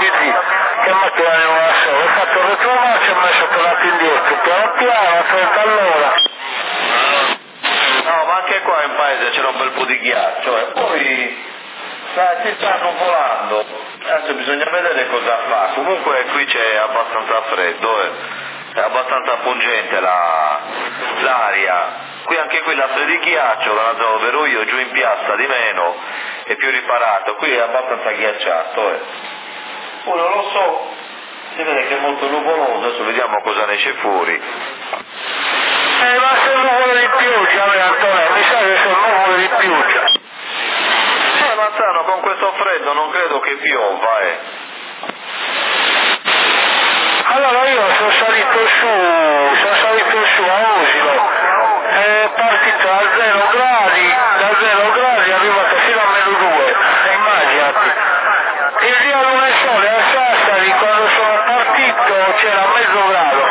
Luigi, che macchina ne una sola, ho fatto il retromarcia e mi sono tornato indietro, piano piano, a 30 all'ora. No, ma anche qua in paese c'era un bel po' di ghiaccio e poi si stanno volando, adesso bisogna vedere cosa fa, comunque qui c'è abbastanza freddo, è abbastanza pungente l'aria. Qui anche qui la di ghiaccio, dalla zona dove ero io, giù in piazza di meno, è più riparato, qui è abbastanza ghiacciato. Poi non lo so, si vede che è molto nuvoloso, adesso vediamo cosa ne esce fuori. Ma se nuvole di pioggia, Antonio, mi sa che sono nuvole di pioggia. Mazzano, con questo freddo non credo che piova, Allora io sono salito su a Osilo, è partito da 0 gradi, è arrivato fino a -2, immaginati. Il via Lunesole a Sassari, quando sono partito, c'era mezzo grado.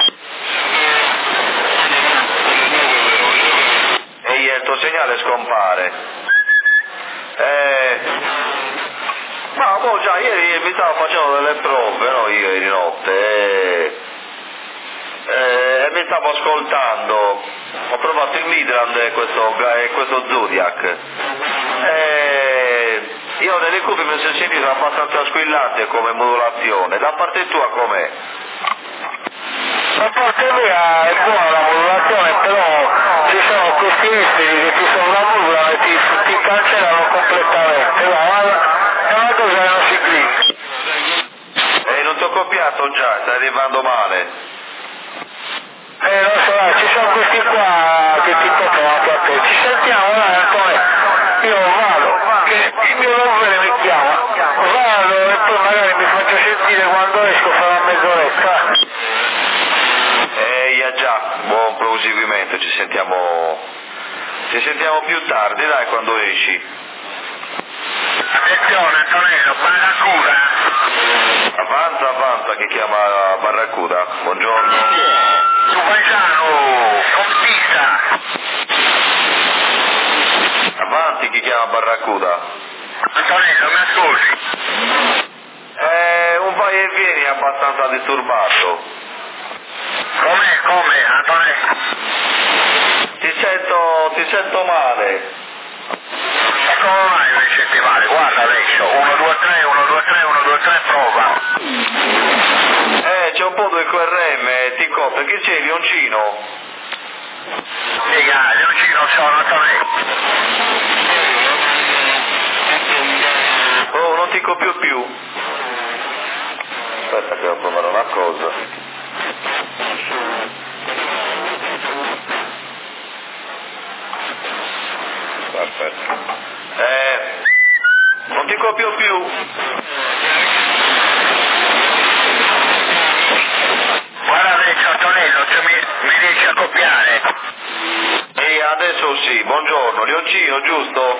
E il tuo segnale scompare. Ma boh, già ieri mi stavo facendo delle prove, no, io ieri notte, e mi stavo ascoltando, ho provato il Midland e questo Zodiac, io nelle cuffie mi sono sentito abbastanza squillante come modulazione, da parte tua com'è? Da parte mia è buona la modulazione, però ci sono questi esteri che ti sovramodulano e ti cancellano completamente, è una cosa che non si clicca. Non ti ho copiato già, stai arrivando male. Lo so, ci sono questi qua che ti toccano anche a te. Ci sentiamo, Antonio, io vado, che il mio lavoro mi chiama, vado e poi magari mi faccio sentire quando esco, farò mezz'oretta. Ja già, buon proseguimento, ci sentiamo più tardi, dai, quando esci. Attenzione Antonello, Barracuda. Avanza, che chiama Barracuda, buongiorno. Su paesano, compista. Avanti, chi chiama Barracuda. Antonello, mi ascolti? Un vai e vieni abbastanza disturbato. Come, Antonello? Ti sento male. E come mai mi senti male? Guarda adesso, 1, 2, 3, 1, 2, 3, 1, 2, 3, prova. C'è un po' di QRM, ti copre, che c'è, Leoncino? Figa, Leoncino sono, Antonello. Oh, non ti copio più. Aspetta che devo provare una cosa. Aspetta. Non ti copio più. Guarda adesso Antonello, se mi riesci a copiare. E adesso sì, buongiorno, Leoncino, giusto?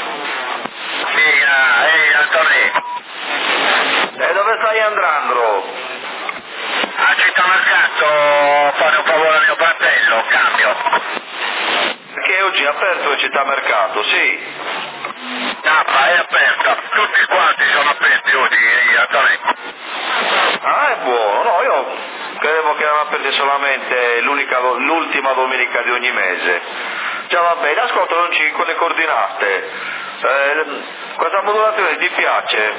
Figa, Antonello. E dove stai andando? A Cittàmercato fare un favore al mio fratello, cambio. Perché oggi è aperto il cittàmercato, sì. Tappa è aperta, tutti quanti sono aperti oggi, Antonello. Ah, è buono, no, io credevo che erano aperti solamente l'ultima domenica di ogni mese. Già va bene, ascolta, non ci con le coordinate. Questa modulazione ti piace?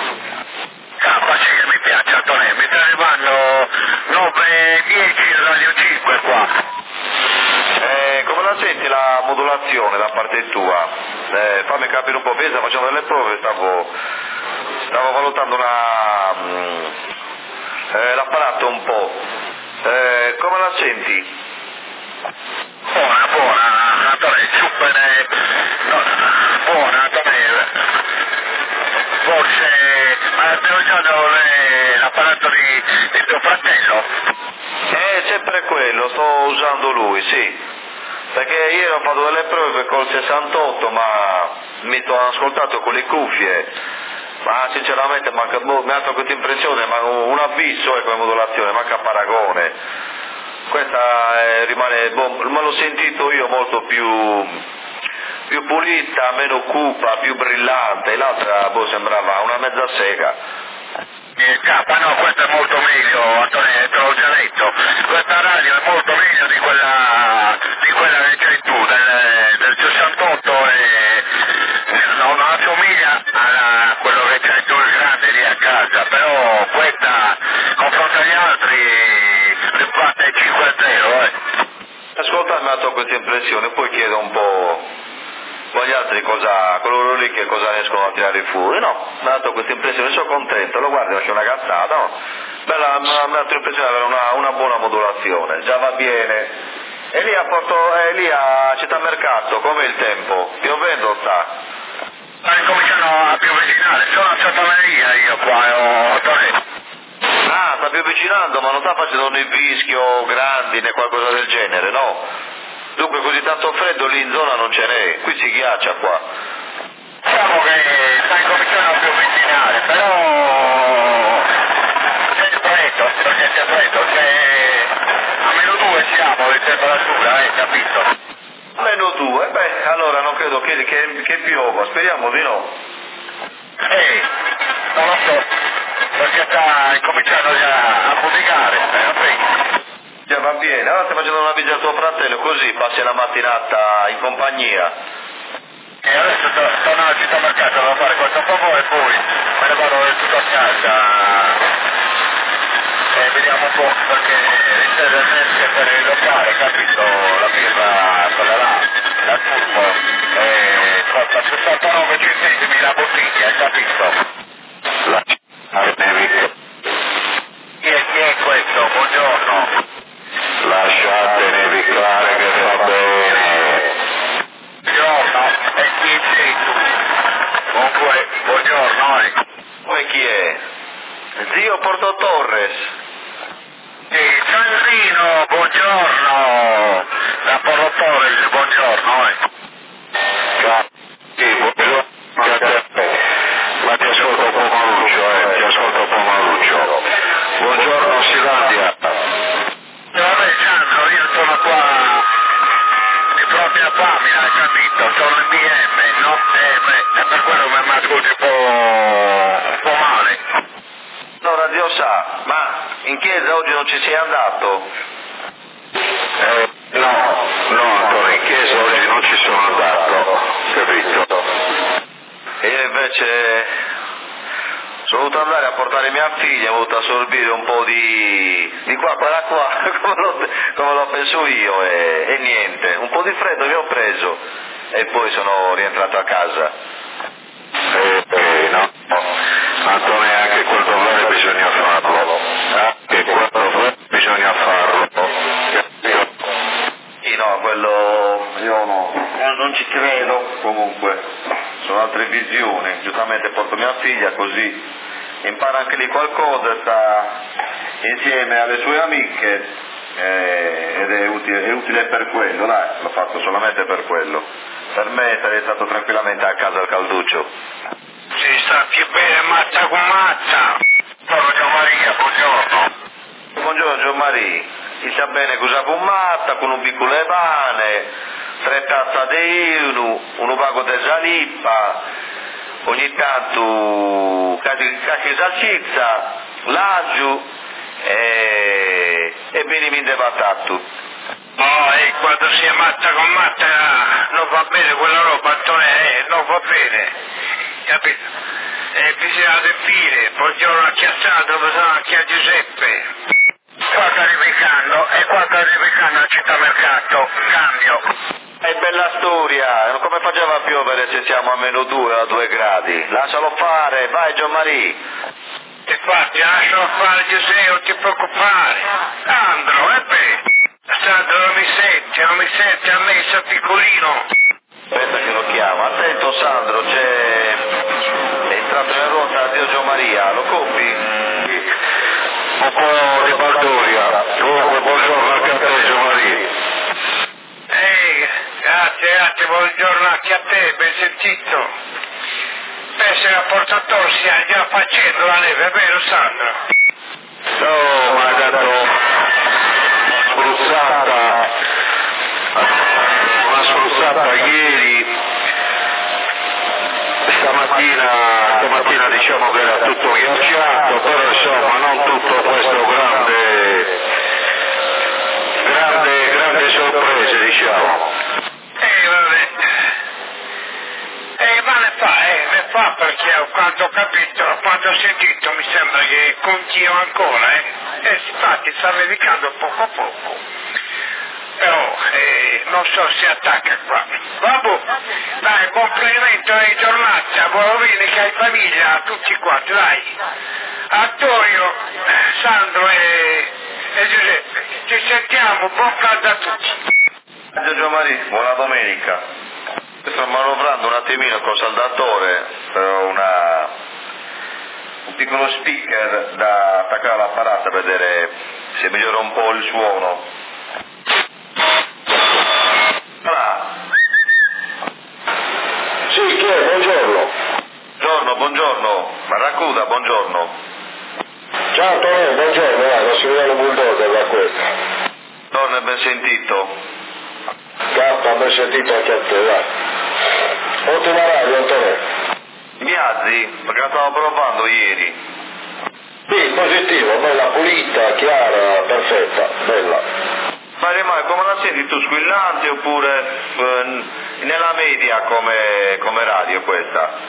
Sì che mi piace Antonello, mi sta arrivando 9-10 Radio 5 qua. Come la senti la modulazione da parte tua? Fammi capire un po', stavo facendo delle prove, stavo valutando l'apparato un po'. Come la senti? Buona, Antonello, super, buona Antonello. Forse, ma stai usando l'apparato di tuo fratello? È sempre quello, sto usando lui, sì. Perché ieri ho fatto delle prove col 68, ma mi sono ascoltato con le cuffie, ma sinceramente mi ha dato questa impressione, ma un abisso come modulazione, manca paragone. Questa rimane, me l'ho sentito io molto più pulita, meno cupa, più brillante, l'altra sembrava una mezza sega. no, questo è molto meglio, Antonio, te l'ho già detto. Questa radio è molto meglio di quella che c'hai tu, del 68 e non assomiglia a quello che c'hai tu il grande lì a casa, però questa confronto agli altri batte 5-0, Ascolta, mi ha dato questa impressione, poi chiedo un po' agli altri coloro lì che cosa riescono a tirare fuori. No, mi ha dato questa impressione, sono contento, lo guardi, c'è una cazzata, no? Bella, mi ha dato l'impressione di avere una buona modulazione, già va bene. E lì a Città Mercato, com'è il tempo? Piovendo o sta? Cominciano a piovigginare, sono a Santa Maria io qua, Ah, sta più avvicinando, ma non sta facendo né vischio grandi né qualcosa del genere, no? Dunque così tanto freddo lì in zona non ce n'è, qui si ghiaccia qua. Diciamo che sta incominciando a piovigginare, però c'è freddo, a -2 siamo di temperatura, capito? -2, beh, allora non credo che piova, speriamo di no. Non lo so, perché sta incominciando già a fumigare, Già va bene, allora stai facendo una visita a tuo fratello, così passi la mattinata in compagnia. E adesso torno alla Città Mercato, devo fare questo favore e poi me ne vado del tutto a casa e vediamo un po', perché riceve il mesche per il locale, capito? La birra, quella là, la turbo, costa 69 centesimi la bottiglia, capito? Chi è questo? Buongiorno. Lasciate nevicare che fa bene. Buongiorno, e chi sei tu? Comunque, buongiorno. Come chi è? Zio Porto Torres. Sandrino, buongiorno. Da Porto Torres, buongiorno. Ciao. Sì, buongiorno. Ma ti ascolto un po' maluccio, ti ascolto un po' maluccio. Buongiorno Silandia. Vabbè Sandro, io sono qua di propria famiglia, hai capito? Sono in BM, no? È per quello che mi ascolti un po' male. No, Radio Sa, ma in chiesa oggi non ci sei andato? No, Antonio, in chiesa oggi non ci sono andato, capito? E io invece sono voluto andare a portare mia figlia, ho voluto assorbire un po' di qua, come lo penso io, e niente, un po' di freddo mi ho preso e poi sono rientrato a casa. No, Antonio, anche quel dovere bisogna farlo, anche quel dovere bisogna farlo. Sì, no, quello io non ci credo, comunque sono altre visioni, giustamente porto mia figlia così impara anche lì qualcosa, sta insieme alle sue amiche ed è utile per quello, dai, l'ho fatto solamente per quello. Per me sarei stato tranquillamente a casa al calduccio. Si sta più bene mazza con mazza. Sono Gianmaria, buongiorno. Buongiorno Gianmaria, si sta bene con la fumatta, con un piccolo pane, 3 tazze di un pago di salippa, ogni tanto cacchi salsiccia, l'aglio e beniminde patato. No, quando si è matta con matta non va bene quella roba, Antonio, non va bene, capito? Bisogna adempiere, buongiorno a Chiazzato, buongiorno anche a Giuseppe. Qua sta rivicando a Città Mercato, cambio. È bella storia, come faceva a piovere se siamo a -2 a 2 gradi? Lascialo fare, vai Gianmaria. Infatti, lascialo fare Giuseppe, non ti preoccupare. Sandro, Sandro non mi sente, a me sono piccolino. Aspetta che lo chiamo, attento Sandro, è entrato in rotta Dio Gianmaria, lo copi? Un po' di baldoria, comunque buongiorno anche a te Gianmaria. Grazie, buongiorno anche a te, ben sentito. Se a Porto Torres stia già facendo la neve, è vero Sandro? No, ma ha dato una spruzzata ieri, stamattina stamattina diciamo che era tutto ghiacciato, però insomma non tutto questo grande sorprese, diciamo. Vabbè. Ma ne fa perché quando ho capito, quando ho sentito mi sembra che continua ancora, e infatti sta medicando poco a poco. Non so se attacca qua. Vabbè, dai, buon plenamento di giornata, buona domenica in famiglia, a tutti quanti, dai. Antonio, Sandro e Giuseppe, ci sentiamo, buon caldo a tutti. Giorgio Maria, buona domenica. Sto manovrando un attimino col saldatore per un piccolo speaker da attaccare all'apparato per vedere se migliora un po' il suono. Sì, chi è? Buongiorno. Buongiorno. Barracuda, buongiorno. Ciao Antonio, buongiorno, Massimiliano Bulldozer da questa. Torna ben sentito. K, ben sentito anche a te, dai. Ottima radio, Antonio. Mi alzi? Perché la stavo provando ieri. Sì, positivo, bella pulita, chiara, perfetta, bella. Ma rimane come la senti tu, squillante oppure nella media come radio questa?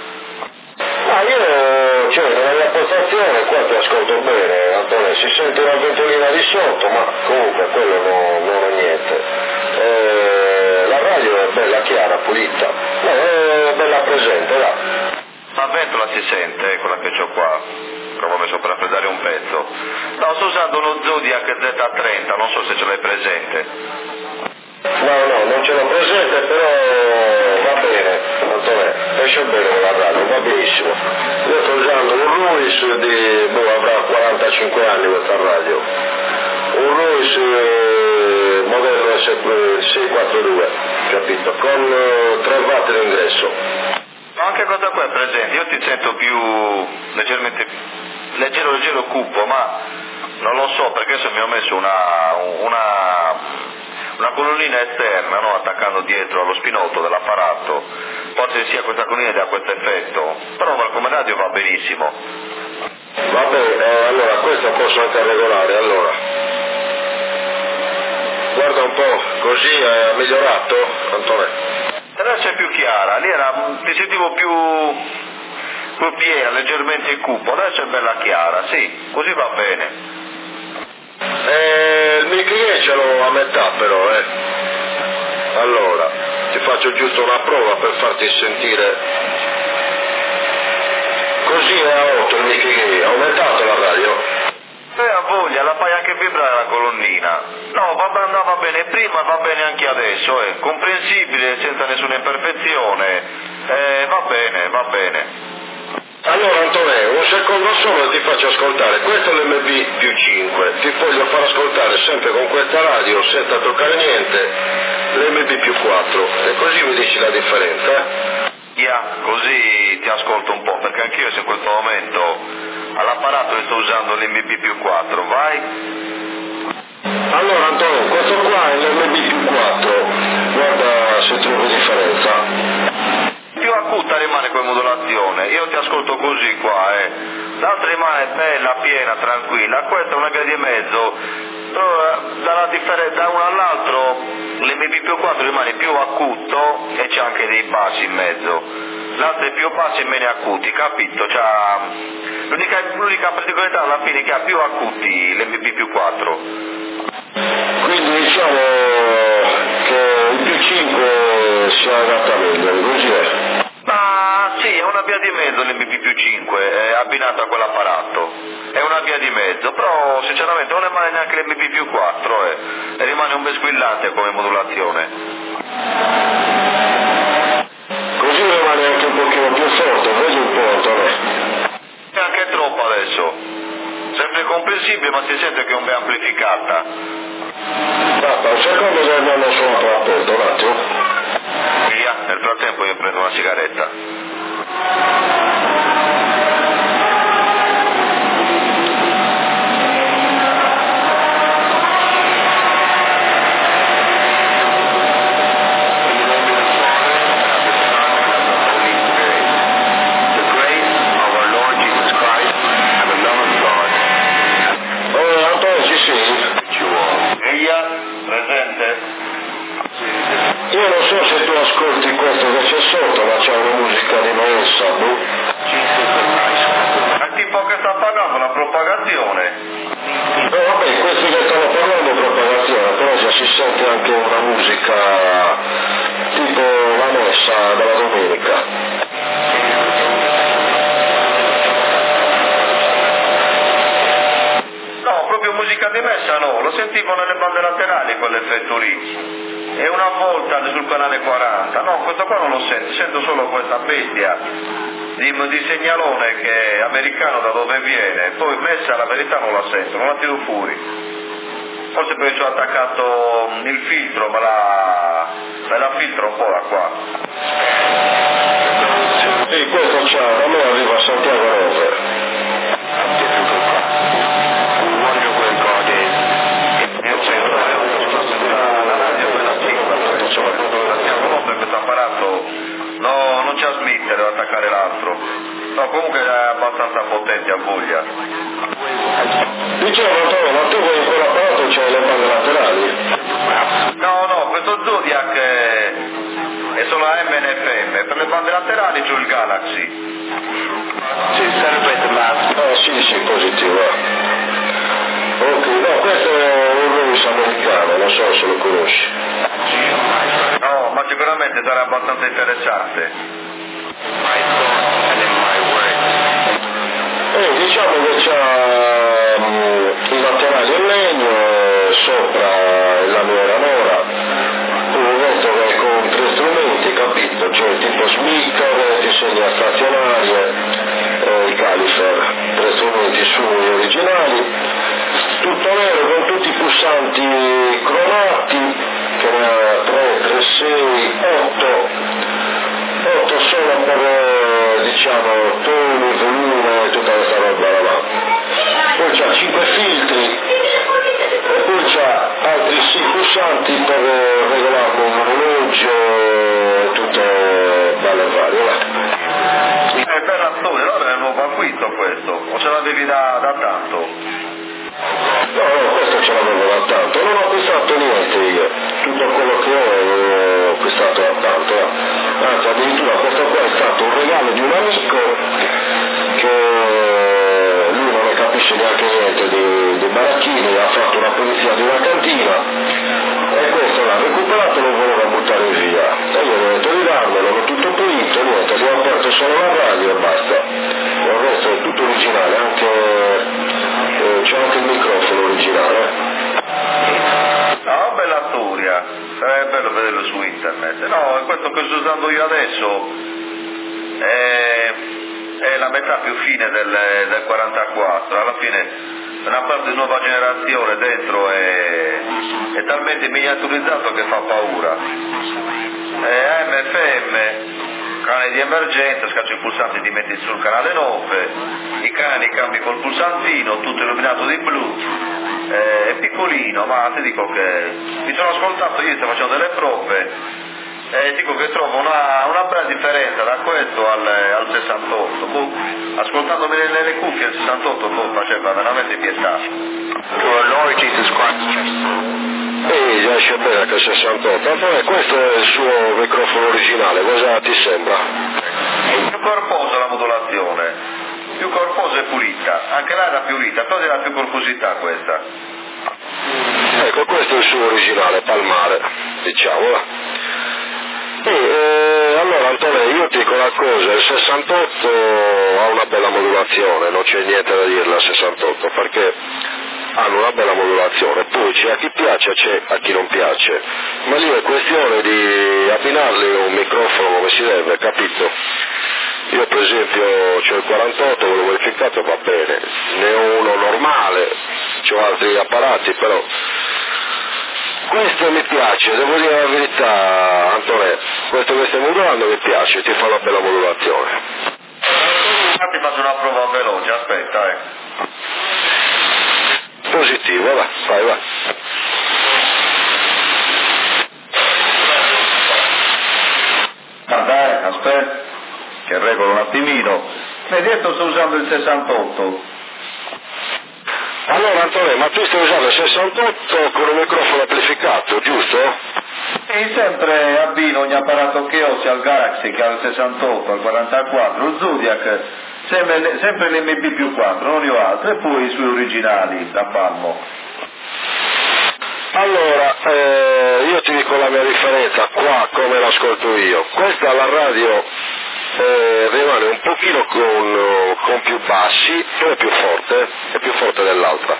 Io, nella mia postazione qua ti ascolto bene, Antonio, si sente una ventolina di sotto, ma comunque quello non è niente. La radio è bella chiara, pulita, è bella presente, là. La ventola si sente, quella che ho qua, che ho messo per raffreddare un pezzo. No, sto usando uno Zodiac Z30, non so se ce l'hai presente. No, non ce l'ho presente, però va bene, Antonio, esce bene la radio, va benissimo. Io sto usando un Ruiz avrà 45 anni questa radio. Un Ruiz modello 642, capito? Con 3 watt d'ingresso. Ma anche questa qua è presente, io ti sento più leggermente, leggero cupo, ma non lo so perché se mi ho messo una colonnina esterna, no, attaccando dietro allo spinotto dell'apparato, forse sia questa colonnina che ha questo effetto, però come radio va benissimo. Vabbè, allora questo posso anche regolare, allora. Guarda un po', così ha migliorato, Antonio? Adesso è più chiara, lì ti sentivo più piena, leggermente cupo, adesso è bella chiara, sì, così va bene. Il mic ce l'ho a metà però, Allora, ti faccio giusto una prova per farti sentire. Così è a 8 il mic, ha aumentato la radio? Ha voglia, la fai anche vibrare la colonnina. No, andava bene prima, va bene anche adesso, è comprensibile, senza nessuna imperfezione. Va bene. Allora Antonio, un secondo solo ti faccio ascoltare, questo è l'MB più 5, ti voglio far ascoltare sempre con questa radio, senza toccare niente, l'MB più 4, e così mi dici la differenza, così ti ascolto un po', perché anch'io in questo momento all'apparato sto usando l'MB più 4, vai? Allora Antonio, questo qua è l'MB più 4, guarda se trovi differenza. Più acuta rimane come modulazione, io ti ascolto così qua, l'altra rimane bella, piena, tranquilla, questa è una via di mezzo, però da uno all'altro l'MB più 4 rimane più acuto e c'è anche dei bassi in mezzo, l'altra è più bassi e meno acuti, capito? L'unica particolarità alla fine è che ha più acuti l'MB più 4. Quindi diciamo che il più 5 si adatta meglio, così è. Ma sì, è una via di mezzo l'MB più 5, è abbinato a quell'apparato, è una via di mezzo, però sinceramente non è male neanche l'MB più 4, e rimane un bel squillante come modulazione. Così rimane anche un pochino più forte, vedi un po', Antonio. È anche troppo adesso, sempre comprensibile ma si sente che è un bel amplificata. Basta, un secondo che andiamo su un po' aperto, un attimo. Via, nel frattempo io prendo una sigaretta. The grace of ascolti questo che c'è sotto, ma c'è una musica diversa, È tipo che sta pagando la propagazione. vabbè, questi che stanno parlando è propagazione, però già si sente anche una musica tipo la messa della domenica. No, proprio musica di messa no, lo sentivo nelle bande laterali quell'effetto lì. E una volta sul canale 40, no, questo qua non lo sento solo questa bestia di segnalone che è americano da dove viene, poi messa la verità non la sento, non la tiro fuori. Forse perché ci ho attaccato il filtro, me la filtro un po' da qua. Sì, questo c'ha, da me arriva a Santiago Rover. Questo apparato no, non c'è a smettere ad attaccare l'altro. No, comunque è abbastanza potente, a voglia. Dicevo, Antonio, ma tu in quell'apparato c'hai le bande laterali? No, questo Zodiac è solo AM e FM, per le bande laterali c'ho il Galaxy. Sì, positivo. Ok, no, questo è un Rolls americano, non so se lo conosci. No, ma sicuramente sarà abbastanza interessante. Diciamo che c'ha i laterali in legno, sopra la lamiera nora, un retto che è con 3 strumenti, capito? Cioè tipo smitter, ti segna stazionarie, il califer, 3 strumenti sugli originali, tutto nero con tutti i pulsanti cromati, che ne ha 3, 6, 8 solo per, diciamo, toni, volume, tutta questa roba là. Poi c'ha 5 filtri, e poi c'ha altri 6 pulsanti per regolare l'orologio e tutte belle varie. È bella storia, allora è un nuovo acquisto questo, o ce l'avevi da tanto? No, questo ce l'avevo da tanto, non ho acquistato niente io, tutto quello che ho acquistato da tanto, anzi addirittura questo qua è stato un regalo di un amico che lui non ne capisce neanche niente di baracchini, ha fatto una pulizia di una cantina e questo l'ha recuperato e lo voleva buttare via, e io ho detto di darmelo, l'ho tutto pulito, niente, abbiamo aperto solo la radio e basta, il resto è tutto originale, c'è anche il microfono originale. No, bella storia, sarebbe bello vederlo su internet. No, questo che sto usando io adesso è la metà più fine del 44, alla fine una parte di nuova generazione dentro è talmente miniaturizzato che fa paura. AMFM, canale di emergenza, scacci il pulsante e ti metti sul canale 9, i canali cambi col pulsantino, tutto illuminato di blu, è piccolino, ma ti dico che mi sono ascoltato, io sto facendo delle prove e dico che trovo una bella differenza da questo al 68, ascoltandomi nelle cuffie il 68 faceva veramente pietà. Già esce bene anche il 68, allora questo è il suo microfono originale, cosa ti sembra? Più corposa la modulazione, più corposa e pulita, anche là era più pulita, però era più corposità questa. Ecco, questo è il suo originale, palmare, diciamo. Allora Antonio, io ti dico una cosa, il 68 ha una bella modulazione, non c'è niente da dirle al 68, perché hanno una bella modulazione, poi c'è a chi piace, c'è a chi non piace, ma lì è questione di abbinarli un microfono come si deve, capito? Io per esempio c'ho il 48, quello modificato va bene, ne ho uno normale, c'ho altri apparati, però questo mi piace, devo dire la verità Antonio, questo che stiamo modulando mi piace, ti fa una bella modulazione. Infatti faccio una prova veloce, aspetta Positivo, vai. Guarda, aspetta, che regolo un attimino. Vedi, sto usando il 68. Allora Antonio, ma tu stai usando il 68 con un microfono amplificato, giusto? E sempre abbino ogni apparato che ho, sia al Galaxy che al 68, al 44, il Zodiac, sempre l'MB+4, non ne ho altro, e poi i suoi originali da palmo. Allora, io ti dico la mia differenza, qua come l'ascolto io. Questa la radio rimane un pochino con più bassi, però è più forte dell'altra.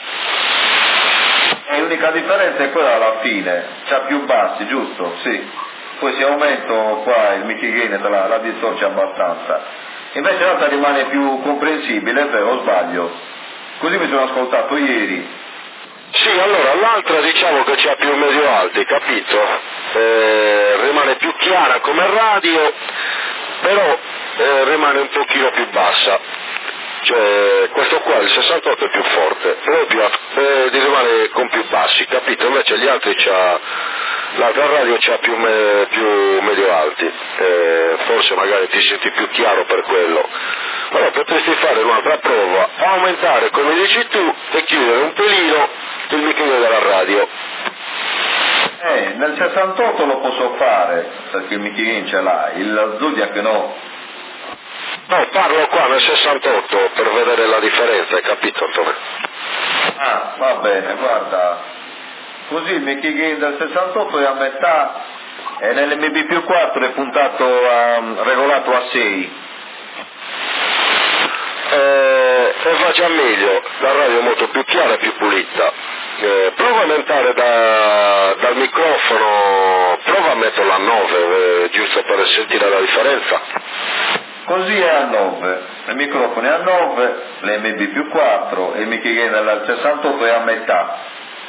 E l'unica differenza è quella alla fine, c'ha più bassi, giusto? Sì. Poi se aumento qua il Mickey Gain la distorce abbastanza. Invece l'altra rimane più comprensibile, è vero o sbaglio? Così mi sono ascoltato ieri. Sì, allora l'altra diciamo che c'ha più medio alti, capito? Rimane più chiara come radio, però rimane un pochino più bassa. Cioè, questo qua, il 68 è più forte, rimane con più bassi, capito? Invece gli altri l'altra radio c'ha più medio alti, forse magari ti senti più chiaro per quello. Però potresti fare un'altra prova, aumentare come dici tu e chiudere un pelino il microfono della radio. Nel 68 lo posso fare, perché il Mickey Gain ce l'ha, il Zodiac no. No, parlo qua nel 68 per vedere la differenza, hai capito Antonio? Ah, va bene, guarda, così il Mickey Gain del 68 è a metà e nell'MB+4 è regolato a 6. E va già meglio, la radio è molto più chiara e più pulita. Prova a aumentare dal microfono, prova a metterlo a 9, giusto per sentire la differenza. Così è a 9, il microfono è a 9, l'MB+4 e il Mickey Gain del 68 è a metà.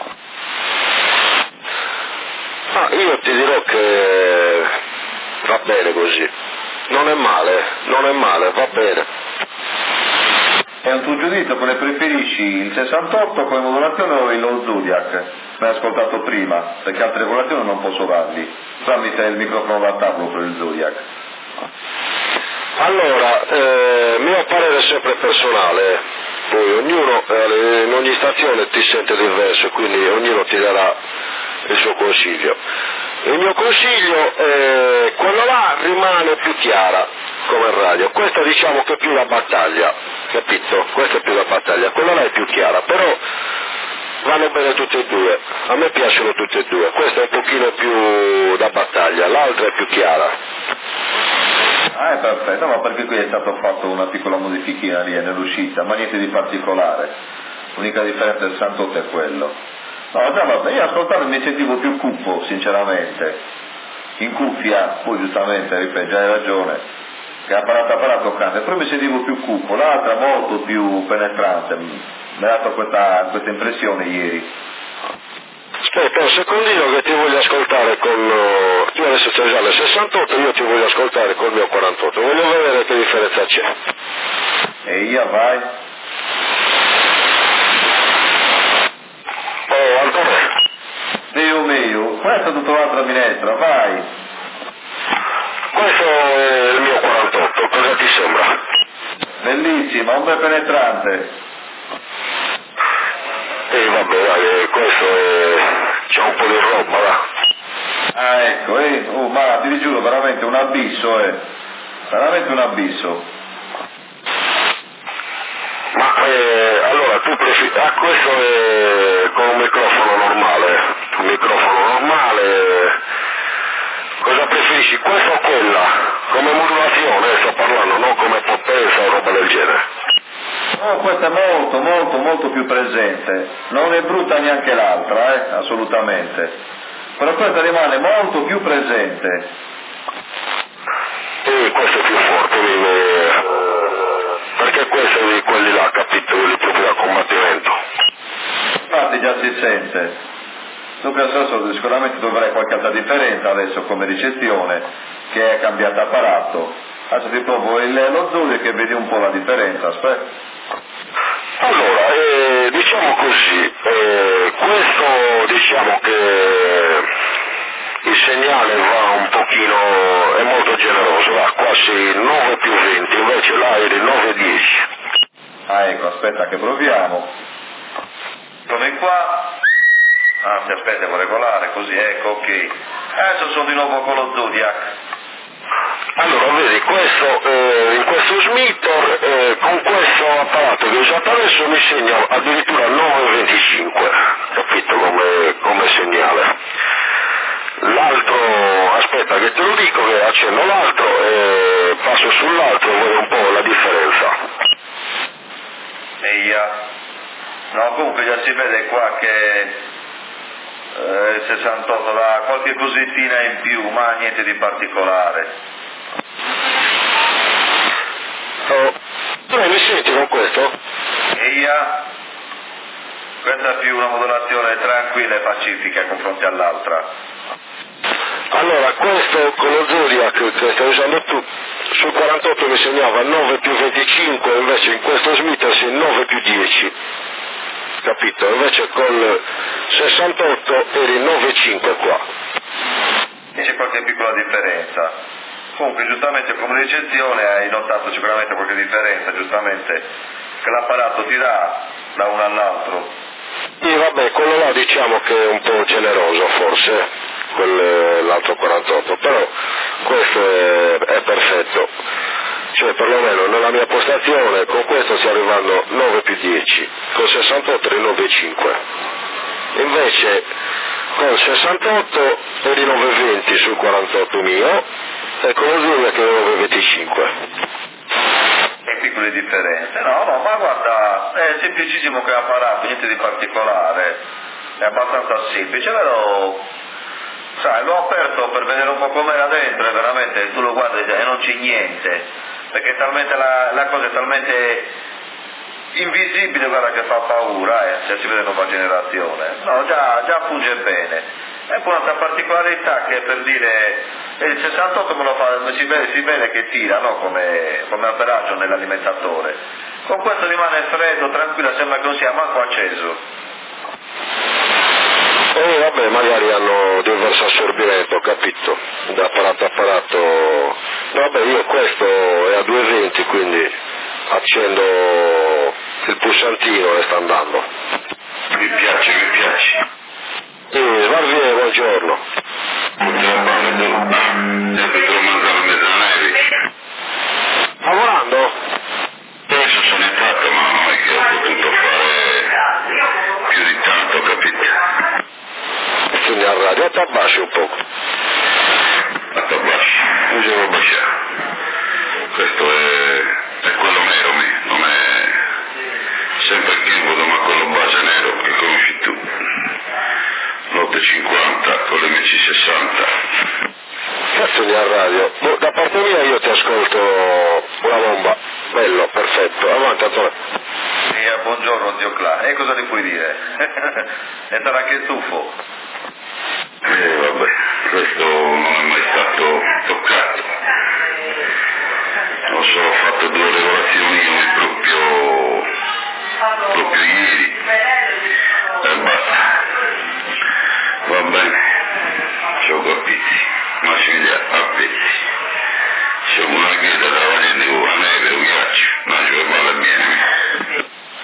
Io ti dirò che va bene così, non è male, va bene. È un tuo giudizio, quale preferisci, il 68 come modulazione o lo Zodiac? Me l'hai ascoltato prima, perché altre regolazioni non posso darli, tramite il microfono da tavolo per il Zodiac. Allora, mio parere è sempre personale, poi ognuno, in ogni stazione ti sente diverso, quindi ognuno ti darà il suo consiglio. Il mio consiglio è quello là rimane più chiara come radio, questa diciamo che è più la battaglia, capito? Questa è più la battaglia, quella là è più chiara, però vanno bene tutte e due, a me piacciono tutte e due, questa è un pochino più da battaglia, l'altra è più chiara. Ah, è perfetto, ma perché qui è stato fatto una piccola modifichina lì nell'uscita, ma niente di particolare, l'unica differenza del 68 è quello. No, già vabbè, io ascoltando mi sentivo più cupo, sinceramente, in cuffia, poi giustamente, ripeto, già hai ragione, che apparato cambia, però mi sentivo più cupo, l'altra molto più penetrante, mi ha dato questa impressione ieri. Aspetta un secondino che ti voglio ascoltare tu adesso c'è già le 68, io ti voglio ascoltare col mio 48, voglio vedere che differenza c'è. E io vai? Oh, Antonio. Dio mio, questa è tutta un'altra minestra, vai! Questo è il mio 48, cosa ti sembra? Bellissima, un bel penetrante. Vabbè, dai, c'è un po' di roba, là. Ah, ecco, ma ti giuro, veramente un abisso, veramente un abisso. Ma allora tu questo è con un microfono normale, cosa preferisci, questa o quella? Come modulazione, sto parlando, non come potenza o roba del genere. No, questa è molto più presente, non è brutta neanche l'altra, assolutamente, però questa rimane molto più presente. Questo è più forte, perché questo è di quelli là, capito, quelli proprio da combattimento. Infatti già si sente. Dunque adesso sicuramente dovrai qualche altra differenza adesso come ricezione, che è cambiato apparato. Adesso ti provo lo Zodiac e vedi un po' la differenza, aspetta. Allora, diciamo così, questo diciamo che il segnale va un pochino, è molto generoso, va quasi 9+20, invece là è di 9+10. Ah, ecco, aspetta che proviamo. Come qua? Anzi, aspetta, devo regolare, così, ecco, ok. Adesso sono di nuovo con lo Zodiac. Allora, vedi, in questo Smithor, con questo apparato che ho usato adesso mi segna addirittura 9,25, capito, come segnale. L'altro, aspetta che te lo dico, che accenno l'altro e passo sull'altro e vedo un po' la differenza. No, comunque già si vede qua che il 68 dà qualche cosettina in più, ma niente di particolare. Oh, tu mi senti con questo? Questa è più una modulazione tranquilla e pacifica in confronto all'altra. Allora, questo con lo Zodiac che stai usando tu, sul 48 mi segnava 9+25, invece in questo Smithor si 9+10, capito? Invece col 68 eri 9,5 qua. C'è qualche piccola differenza. Comunque giustamente come ricezione hai notato sicuramente qualche differenza, giustamente, che l'apparato ti dà da uno all'altro. Sì, vabbè, quello là diciamo che è un po' generoso forse, l'altro 48, però questo è perfetto, cioè perlomeno nella mia postazione con questo sto arrivando 9+10, con 68 eri 9,5, invece con 68 eri 9,20 sul 48 mio e con lo Zodiac che ero 9,25. E piccole differenze, no, ma guarda, è semplicissimo che apparato, niente di particolare, è abbastanza semplice, però sai, l'ho aperto per vedere un po' com'era dentro e veramente tu lo guardi e non c'è niente, perché è talmente la cosa è talmente invisibile, guarda, che fa paura, se si vede nuova generazione. No, già funge bene. E poi un'altra particolarità che per dire il 68 me lo fa, si vede che tira, no? come amperaggio nell'alimentatore. Con questo rimane freddo, tranquillo, sembra che non sia manco acceso. Vabbè, magari hanno diverso assorbimento, capito? Da apparato a apparato. Vabbè, io questo è a 2,20, quindi accendo il pulsantino e sta andando. Mi piace. Svarvier, buongiorno. Sempre tu mangiare mezzaneri. Lavorando? Adesso sono entrato, ma non è che ho potuto fare più di tanto, capito? Quindi a radio ti abbassi un po'. Mi devo abbassare. Questo è quello nero, non è sempre Kimbodo, ma quello base nero che conosci tu. l'850 con l'MC60. Cazzo a radio. Da parte mia io ti ascolto una bomba. Bello, perfetto. Avanti, Antonio. Buongiorno zio Cla. E cosa ti puoi dire? E sarà anche stufo. Vabbè, questo non è mai stato toccato. Ho solo fatto 2 regolazioni proprio ieri. E basta. Va bene, gioco a pizzi, ma si a pezzi. Siamo una chiesa da valente con la neve, un ghiaccio, ma ci va bene.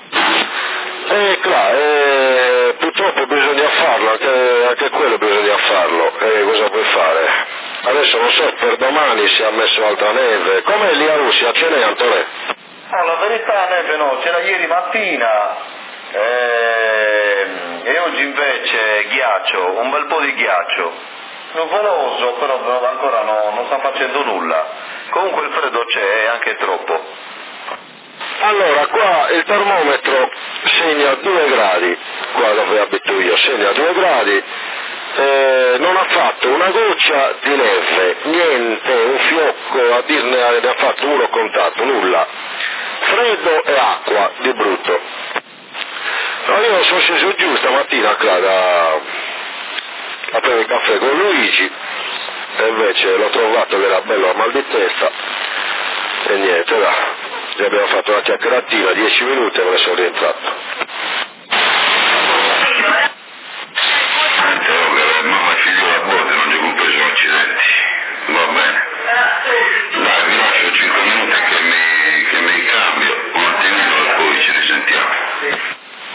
Purtroppo bisogna farlo, anche quello bisogna farlo. Cosa puoi fare? Adesso non so, per domani si è messo altra neve. Com'è lì a Russia? Ce n'è, Antonio? La verità neve no, c'era ieri mattina. E oggi invece ghiaccio, un bel po' di ghiaccio, nuvoloso, però ancora non sta facendo nulla. Comunque il freddo c'è, anche troppo. Allora, qua il termometro segna 2 gradi, qua dove abito io, segna 2 gradi, non ha fatto una goccia di neve, niente, un fiocco, a dirne ne ha fatto uno contatto, nulla. Freddo e acqua, di brutto. No, io sono sceso giù stamattina a prendere il caffè con Luigi e invece l'ho trovato che era bello a mal di testa e niente, gli abbiamo fatto una chiacchieratina, 10 minuti e me ne sono rientrato. Mamma e figlio a bordo non gli ho compreso accidenti. Va bene. Dai, vi lascio 5 minuti che mi cambio un attimino e poi ci risentiamo.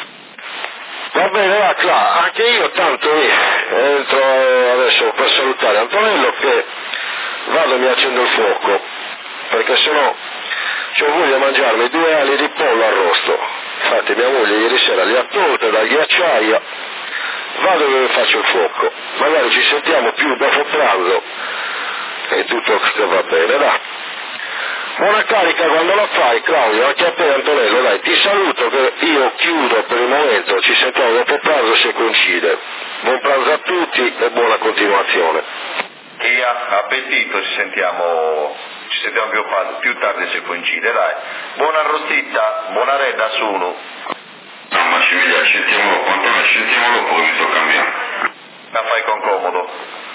Va bene, va, anche io tanto entro adesso per salutare Antonello che vado e mi accendo il fuoco, perché sennò ho voglia di mangiarmi 2 ali di pollo arrosto. Infatti mia moglie ieri sera li ha tolte dal ghiacciaia, vado e faccio il fuoco, magari ci sentiamo più dopo pranzo e tutto che va bene, dai. Buona carica quando la fai, Claudio, anche a te Antonello, dai, ti saluto che io chiudo per il momento, ci sentiamo dopo pranzo se coincide. Buon pranzo a tutti e buona continuazione. E appetito, ci sentiamo più tardi se coincide, dai. Buona arrostita, buona redda su uno. No, ma ci vediamo, sentiamolo poi, mi sto cambiando. La fai con comodo.